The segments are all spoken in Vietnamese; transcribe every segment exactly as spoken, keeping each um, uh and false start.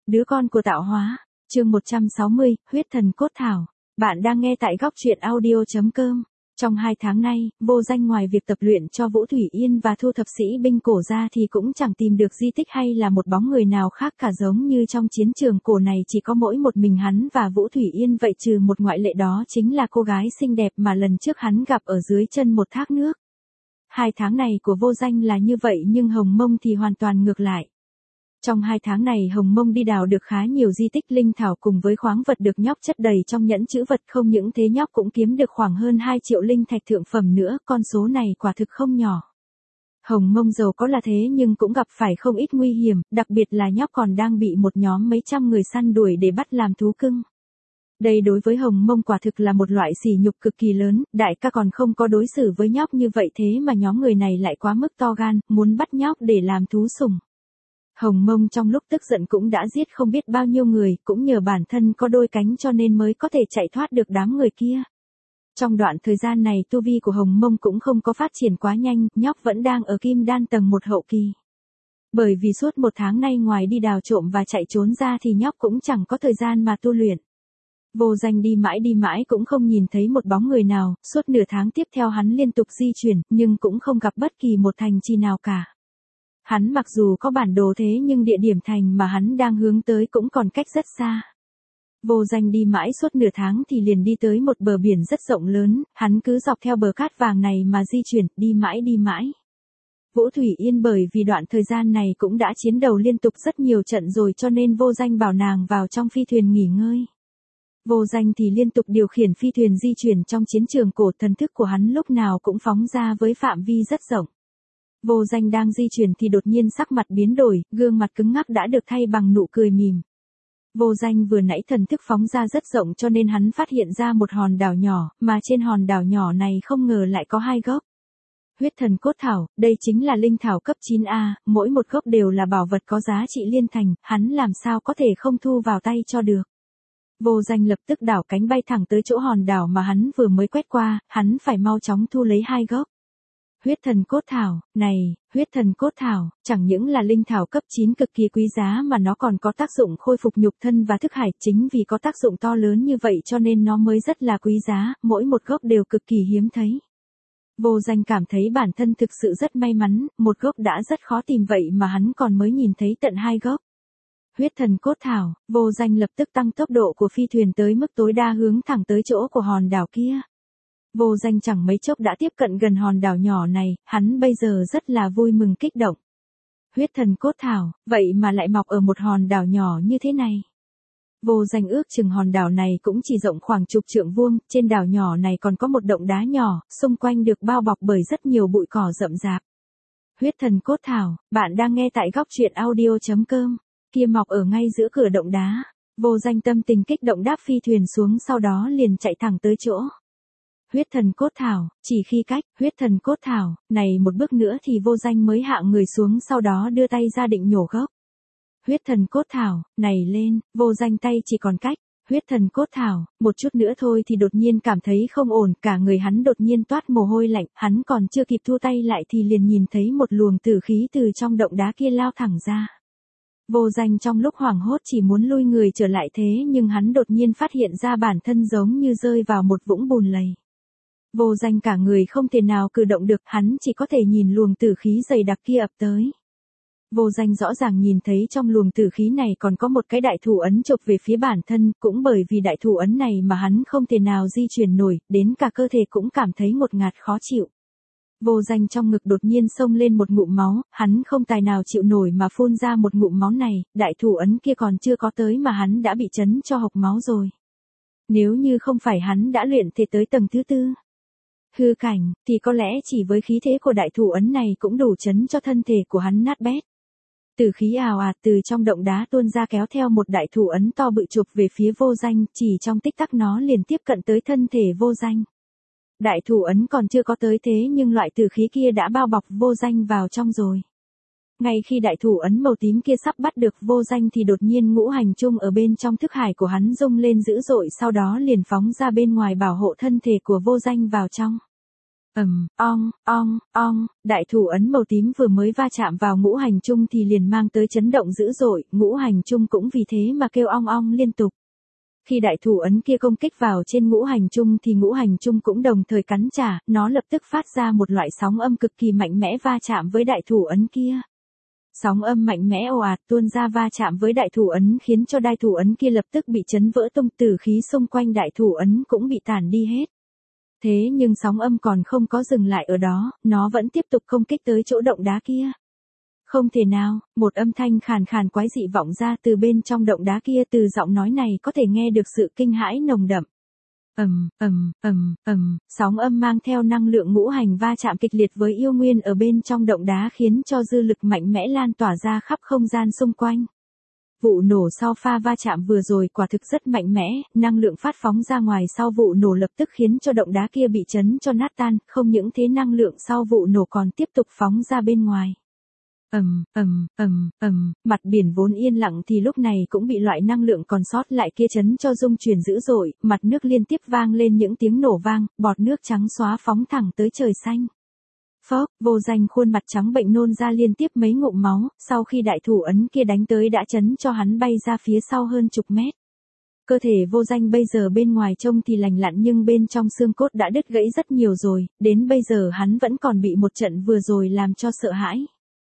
Đứa con của tạo hóa. Chương một trăm sáu mươi, huyết thần cốt thảo. Bạn đang nghe tại góc truyện audio chấm com. Trong hai tháng nay, Vô Danh ngoài việc tập luyện cho Vũ Thủy Yên và thu thập sĩ binh cổ ra thì cũng chẳng tìm được di tích hay là một bóng người nào khác cả, giống như trong chiến trường cổ này chỉ có mỗi một mình hắn và Vũ Thủy Yên, vậy trừ một ngoại lệ, đó chính là cô gái xinh đẹp mà lần trước hắn gặp ở dưới chân một thác nước. Hai tháng này của Vô Danh là như vậy, nhưng Hồng Mông thì hoàn toàn ngược lại. Trong hai tháng này Hồng Mông đi đào được khá nhiều di tích linh thảo cùng với khoáng vật được nhóc chất đầy trong nhẫn trữ vật, không những thế nhóc cũng kiếm được khoảng hơn hai triệu linh thạch thượng phẩm nữa, con số này quả thực không nhỏ. Hồng Mông giàu có là thế nhưng cũng gặp phải không ít nguy hiểm, đặc biệt là nhóc còn đang bị một nhóm mấy trăm người săn đuổi để bắt làm thú cưng. Đây đối với Hồng Mông quả thực là một loại sỉ nhục cực kỳ lớn, đại ca còn không có đối xử với nhóc như vậy, thế mà nhóm người này lại quá mức to gan, muốn bắt nhóc để làm thú sủng. Hồng Mông trong lúc tức giận cũng đã giết không biết bao nhiêu người, cũng nhờ bản thân có đôi cánh cho nên mới có thể chạy thoát được đám người kia. Trong đoạn thời gian này tu vi của Hồng Mông cũng không có phát triển quá nhanh, nhóc vẫn đang ở kim đan tầng một hậu kỳ. Bởi vì suốt một tháng nay ngoài đi đào trộm và chạy trốn ra thì nhóc cũng chẳng có thời gian mà tu luyện. Vô Danh đi mãi đi mãi cũng không nhìn thấy một bóng người nào, suốt nửa tháng tiếp theo hắn liên tục di chuyển, nhưng cũng không gặp bất kỳ một thành trì nào cả. Hắn mặc dù có bản đồ thế nhưng địa điểm thành mà hắn đang hướng tới cũng còn cách rất xa. Vô Danh đi mãi suốt nửa tháng thì liền đi tới một bờ biển rất rộng lớn, hắn cứ dọc theo bờ cát vàng này mà di chuyển, đi mãi đi mãi. Vũ Thủy Yên bởi vì đoạn thời gian này cũng đã chiến đấu liên tục rất nhiều trận rồi cho nên Vô Danh bảo nàng vào trong phi thuyền nghỉ ngơi. Vô Danh thì liên tục điều khiển phi thuyền di chuyển trong chiến trường cổ, thần thức của hắn lúc nào cũng phóng ra với phạm vi rất rộng. Vô Danh đang di chuyển thì đột nhiên sắc mặt biến đổi, gương mặt cứng ngắc đã được thay bằng nụ cười mỉm. Vô Danh vừa nãy thần thức phóng ra rất rộng cho nên hắn phát hiện ra một hòn đảo nhỏ, mà trên hòn đảo nhỏ này không ngờ lại có hai gốc. Huyết thần cốt thảo, đây chính là linh thảo cấp chín A, mỗi một gốc đều là bảo vật có giá trị liên thành, hắn làm sao có thể không thu vào tay cho được. Vô Danh lập tức đảo cánh bay thẳng tới chỗ hòn đảo mà hắn vừa mới quét qua, hắn phải mau chóng thu lấy hai gốc. Huyết thần cốt thảo, này, huyết thần cốt thảo, chẳng những là linh thảo cấp chín cực kỳ quý giá mà nó còn có tác dụng khôi phục nhục thân và thức hải, chính vì có tác dụng to lớn như vậy cho nên nó mới rất là quý giá, mỗi một gốc đều cực kỳ hiếm thấy. Vô Danh cảm thấy bản thân thực sự rất may mắn, một gốc đã rất khó tìm vậy mà hắn còn mới nhìn thấy tận hai gốc. Huyết thần cốt thảo, Vô Danh lập tức tăng tốc độ của phi thuyền tới mức tối đa hướng thẳng tới chỗ của hòn đảo kia. Vô Danh chẳng mấy chốc đã tiếp cận gần hòn đảo nhỏ này, hắn bây giờ rất là vui mừng kích động. Huyết thần cốt thảo, vậy mà lại mọc ở một hòn đảo nhỏ như thế này. Vô Danh ước chừng hòn đảo này cũng chỉ rộng khoảng chục trượng vuông, trên đảo nhỏ này còn có một động đá nhỏ, xung quanh được bao bọc bởi rất nhiều bụi cỏ rậm rạp. Huyết thần cốt thảo, bạn đang nghe tại góc truyện audio chấm com, kia mọc ở ngay giữa cửa động đá. Vô Danh tâm tình kích động đáp phi thuyền xuống, sau đó liền chạy thẳng tới chỗ. Huyết thần cốt thảo, chỉ khi cách, huyết thần cốt thảo, này một bước nữa thì Vô Danh mới hạ người xuống, sau đó đưa tay ra định nhổ gốc. Huyết thần cốt thảo, này lên, Vô Danh tay chỉ còn cách, huyết thần cốt thảo, một chút nữa thôi thì đột nhiên cảm thấy không ổn, cả người hắn đột nhiên toát mồ hôi lạnh, hắn còn chưa kịp thu tay lại thì liền nhìn thấy một luồng tử khí từ trong động đá kia lao thẳng ra. Vô Danh trong lúc hoảng hốt chỉ muốn lui người trở lại, thế nhưng hắn đột nhiên phát hiện ra bản thân giống như rơi vào một vũng bùn lầy. Vô Danh cả người không thể nào cử động được, hắn chỉ có thể nhìn luồng tử khí dày đặc kia ập tới. Vô Danh rõ ràng nhìn thấy trong luồng tử khí này còn có một cái đại thủ ấn chộp về phía bản thân, cũng bởi vì đại thủ ấn này mà hắn không thể nào di chuyển nổi, đến cả cơ thể cũng cảm thấy ngột ngạt khó chịu. Vô Danh trong ngực đột nhiên xông lên một ngụm máu, hắn không tài nào chịu nổi mà phun ra một ngụm máu này, đại thủ ấn kia còn chưa có tới mà hắn đã bị chấn cho hộc máu rồi. Nếu như không phải hắn đã luyện thể tới tầng thứ tư hư cảnh, thì có lẽ chỉ với khí thế của đại thủ ấn này cũng đủ chấn cho thân thể của hắn nát bét. Tử khí ào ạt từ trong động đá tuôn ra kéo theo một đại thủ ấn to bự chụp về phía Vô Danh, chỉ trong tích tắc nó liền tiếp cận tới thân thể Vô Danh. Đại thủ ấn còn chưa có tới thế nhưng loại tử khí kia đã bao bọc Vô Danh vào trong rồi. Ngay khi đại thủ ấn màu tím kia sắp bắt được Vô Danh thì đột nhiên ngũ hành chung ở bên trong thức hải của hắn rung lên dữ dội, sau đó liền phóng ra bên ngoài bảo hộ thân thể của Vô Danh vào trong. ầm, ong, ong, ong, đại thủ ấn màu tím vừa mới va chạm vào ngũ hành chung thì liền mang tới chấn động dữ dội, ngũ hành chung cũng vì thế mà kêu ong ong liên tục. Khi đại thủ ấn kia công kích vào trên ngũ hành chung thì ngũ hành chung cũng đồng thời cắn trả, nó lập tức phát ra một loại sóng âm cực kỳ mạnh mẽ va chạm với đại thủ ấn kia. Sóng âm mạnh mẽ ồ ạt tuôn ra va chạm với đại thủ ấn khiến cho đại thủ ấn kia lập tức bị chấn vỡ tung, tử khí xung quanh đại thủ ấn cũng bị tản đi hết. Thế nhưng sóng âm còn không có dừng lại ở đó, nó vẫn tiếp tục công kích tới chỗ động đá kia. Không thể nào, một âm thanh khàn khàn quái dị vọng ra từ bên trong động đá kia, từ giọng nói này có thể nghe được sự kinh hãi nồng đậm. Ầm, ầm, ầm, ầm, sóng âm mang theo năng lượng ngũ hành va chạm kịch liệt với yêu nguyên ở bên trong động đá khiến cho dư lực mạnh mẽ lan tỏa ra khắp không gian xung quanh. Vụ nổ sau pha va chạm vừa rồi quả thực rất mạnh mẽ, năng lượng phát phóng ra ngoài sau vụ nổ lập tức khiến cho động đá kia bị chấn cho nát tan, không những thế năng lượng sau vụ nổ còn tiếp tục phóng ra bên ngoài. Ầm, ầm, ầm, ầm, mặt biển vốn yên lặng thì lúc này cũng bị loại năng lượng còn sót lại kia chấn cho rung chuyển dữ dội, mặt nước liên tiếp vang lên những tiếng nổ vang, bọt nước trắng xóa phóng thẳng tới trời xanh. Phốc, Vô Danh khuôn mặt trắng bệnh nôn ra liên tiếp mấy ngụm máu, sau khi đại thủ ấn kia đánh tới đã chấn cho hắn bay ra phía sau hơn chục mét. Cơ thể Vô Danh bây giờ bên ngoài trông thì lành lặn nhưng bên trong xương cốt đã đứt gãy rất nhiều rồi, đến bây giờ hắn vẫn còn bị một trận vừa rồi làm cho sợ hãi.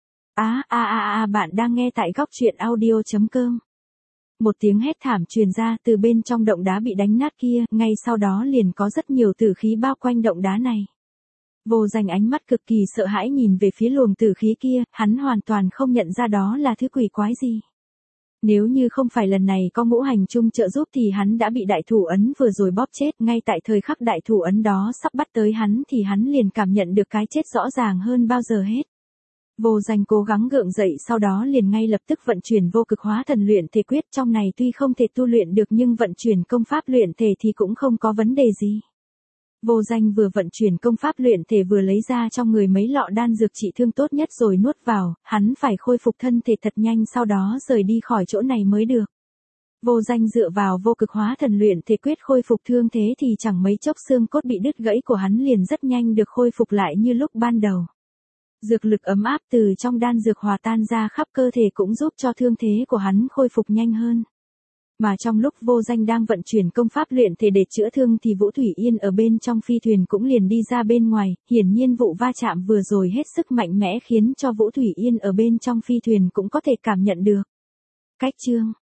Á a a a bạn đang nghe tại góc truyện audio chấm com. Một tiếng hét thảm truyền ra từ bên trong động đá bị đánh nát kia, ngay sau đó liền có rất nhiều tử khí bao quanh động đá này. Vô Danh ánh mắt cực kỳ sợ hãi nhìn về phía luồng tử khí kia, hắn hoàn toàn không nhận ra đó là thứ quỷ quái gì. Nếu như không phải lần này có ngũ hành chung trợ giúp thì hắn đã bị đại thủ ấn vừa rồi bóp chết, ngay tại thời khắc đại thủ ấn đó sắp bắt tới hắn thì hắn liền cảm nhận được cái chết rõ ràng hơn bao giờ hết. Vô Danh cố gắng gượng dậy sau đó liền ngay lập tức vận chuyển vô cực hóa thần luyện thể quyết, trong này tuy không thể tu luyện được nhưng vận chuyển công pháp luyện thể thì cũng không có vấn đề gì. Vô Danh vừa vận chuyển công pháp luyện thể vừa lấy ra trong người mấy lọ đan dược trị thương tốt nhất rồi nuốt vào, hắn phải khôi phục thân thể thật nhanh sau đó rời đi khỏi chỗ này mới được. Vô Danh dựa vào vô cực hóa thần luyện thể quyết khôi phục thương thế thì chẳng mấy chốc xương cốt bị đứt gãy của hắn liền rất nhanh được khôi phục lại như lúc ban đầu. Dược lực ấm áp từ trong đan dược hòa tan ra khắp cơ thể cũng giúp cho thương thế của hắn khôi phục nhanh hơn. Mà trong lúc Vô Danh đang vận chuyển công pháp luyện thể để chữa thương thì Vũ Thủy Yên ở bên trong phi thuyền cũng liền đi ra bên ngoài, hiển nhiên vụ va chạm vừa rồi hết sức mạnh mẽ khiến cho Vũ Thủy Yên ở bên trong phi thuyền cũng có thể cảm nhận được. Cách chương